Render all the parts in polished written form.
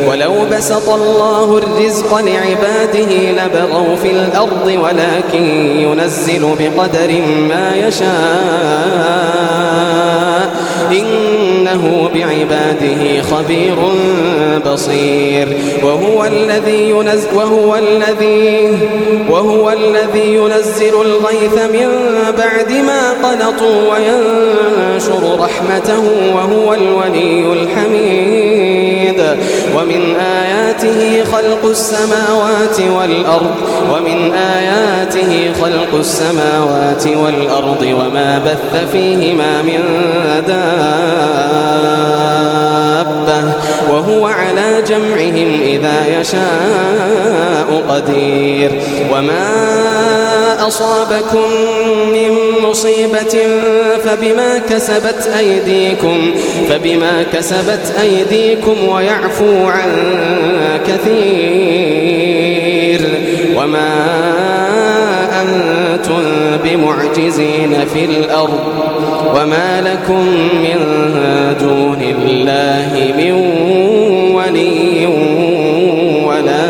ولو بسط الله الرزق لعباده لبغوا في الأرض ولكن ينزل بقدر ما يشاء إنه بعباده خبير بصير وهو الذي ينزل الغيث من بعد ما قنطوا وينشر رحمته وهو الولي الحميد ومن آياته خلق السماوات والأرض وما بث فيهما من دابة وهو على جمعهم إذا يشاء قدير وما أصابكم من مصيبة فبما كسبت أيديكم ويعفو عن كثير وما أنتم بمعجزين في الأرض وما لكم من دون الله من ولي ولا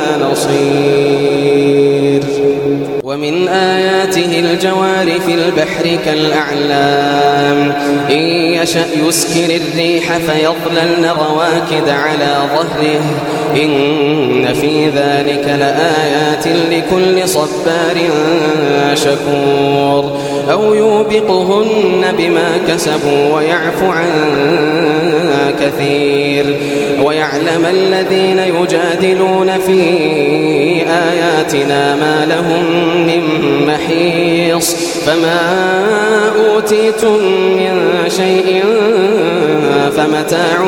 نصير ومن آياته الجوار في البحر كالأعلام إن يشأ يسكن الريح فيظللن رواكد على ظهره إن في ذلك لآيات لكل صبار شكور أو يوبقهن بما كسبوا ويعفو عن كثير ويعلم الذين يجادلون في آياتنا ما لهم من محيص فما أوتيتم من شيء فمتاع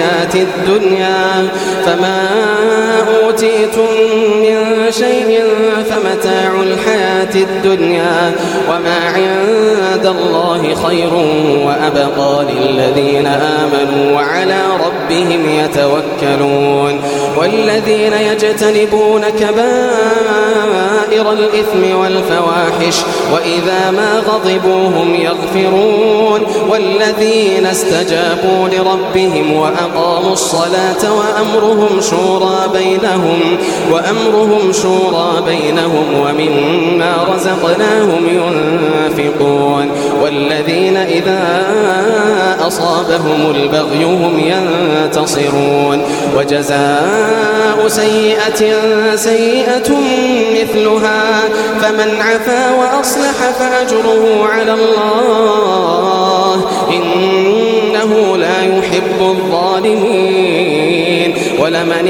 الحياة الدنيا وما عند الله خير وأبقى للذين آمنوا وعلى ربهم يتوكلون والذين يجتنبون كبائر الإثم والفواحش وإذا ما غضبوا هم يغفرون والذين استجابوا لربهم وأقاموا الصلاة وأمرهم شورى بينهم ومما رزقناهم ينفقون والذين إذا أصابهم البغي هم ينتصرون وجزاء سيئة مثلها فمن عفا وأصلح فأجره على الله إنه لا يحب الظالمين ولمن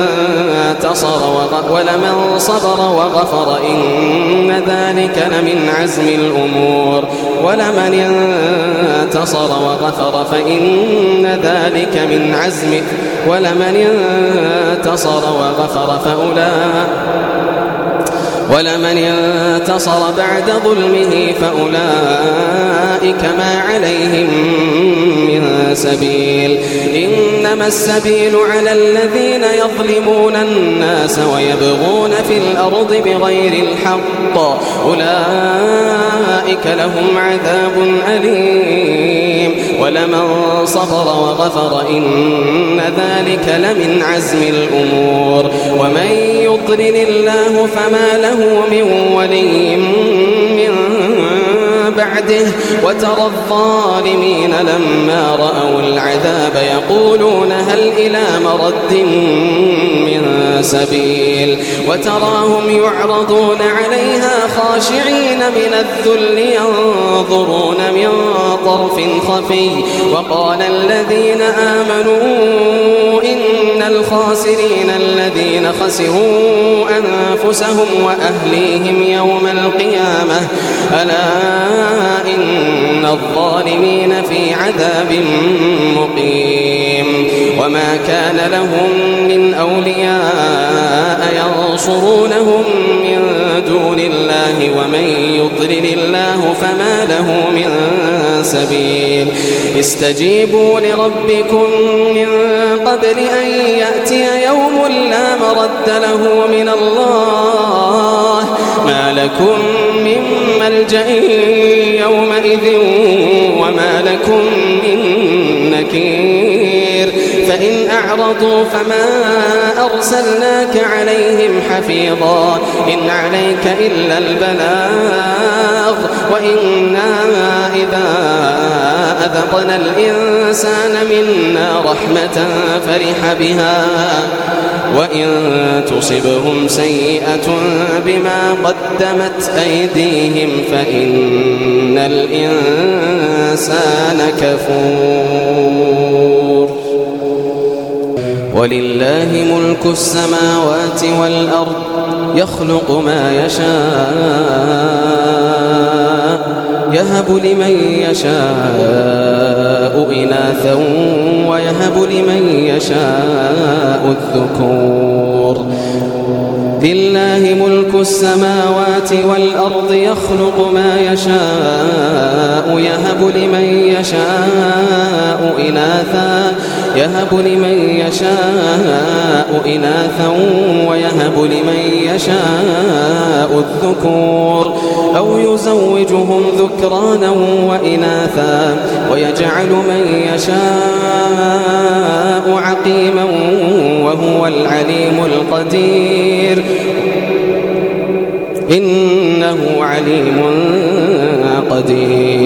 صبر وغفر إن ذلك لمن عزم الأمور ولمن انتصر وغفر فإن ذلك من عزم ولمن انتصر بعد ظلمه فأولئك ما عليهم من سبيل إنما السبيل على الذين يظلمون الناس ويبغون في الأرض بغير الحق أولئك لهم عذاب أليم ولمن صبر وغفر إن ذلك لمن عزم الأمور ومن يضلل الله فما له من ولي من بعده وترى الظالمين لما رأوا العذاب يقولون هل إلى مرد من سبيل وتراهم يعرضون عليها خاشعين من الذل ينظرون من طرف خفي وقال الذين آمنوا إن الخاسرين الذين خسروا أنفسهم وأهليهم يوم القيامة ألا إن الظالمين في عذاب مقيم وما كان لهم من أولياء ينصرونهم من دون الله ومن يضلل الله فما له من سبيل استجيبوا لربكم من قبل أن يأتي يوم لا مرد له من الله ما لكم من ملجأ يومئذ وما لكم من نكير فإن أعرضوا فما أرسلناك عليهم حفيظا إن عليك إلا البلاغ وإنا إذا أذقنا الإنسان منا رحمة فرح بها وإن تصبهم سيئة بما قدمت أيديهم فإن الإنسان كفور ولله ملك السماوات والأرض يخلق ما يشاء يهب لمن يشاء إناثا ويهب لمن يشاء الذكور لله ملك السماوات والأرض يخلق ما يشاء يهب لمن يشاء إناثا ويهب لمن يشاء الذكور أو يزوجهم ذكرانا وإناثا ويجعل من يشاء عقيما وهو العليم القدير إنه عليم قدير